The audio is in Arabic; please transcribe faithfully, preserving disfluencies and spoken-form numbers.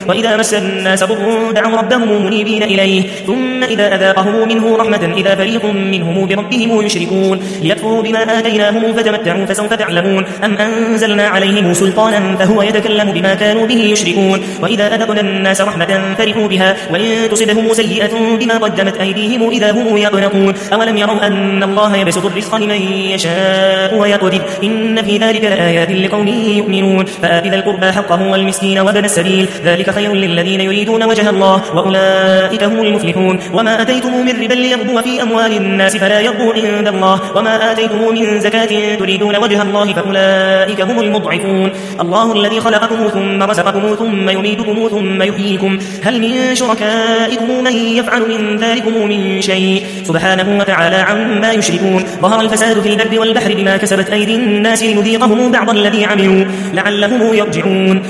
وإذا مس الناس ضر دعوا ربهم منيبين إليه ثم إذا أذاقهم منه رحمة إذا فريق منهم بربهم يشركون ليكفروا بما آتيناهم فتمتعوا فسوف تعلمون أم أنزلنا عليهم سلطانا فهو يتكلم بما كانوا به يشركون وإذا أذقنا الناس رحمة فرحوا بها وإن تصبهم سيئة بما قدمت أيديهم إذا هم يقنطون أولم يروا أن الله يبسط الرزق لمن يشاء ويقدر إن في ذلك لآيات لقوم يؤمنون فآت ذا القربى حقه والمسكين وابن السبيل ذلك خير للذين يريدون وجه الله وأولئك هم المفلحون وما آتيتم من ربا ليربو في أموال الناس فلا يربو عند الله وما آتيتم من زكاة تريدون وجه الله فأولئك هم المضعفون الله الذي خلقكم ثم رزقكم ثم يميتكم ثم يحييكم هل من شركائكم من يفعل من ذلكم من شيء سبحانه وتعالى عما يشركون ظهر الفساد في البر والبحر بما كسبت أيدي الناس لنذيقهم بعض الذي عملوا لعلهم يرجعون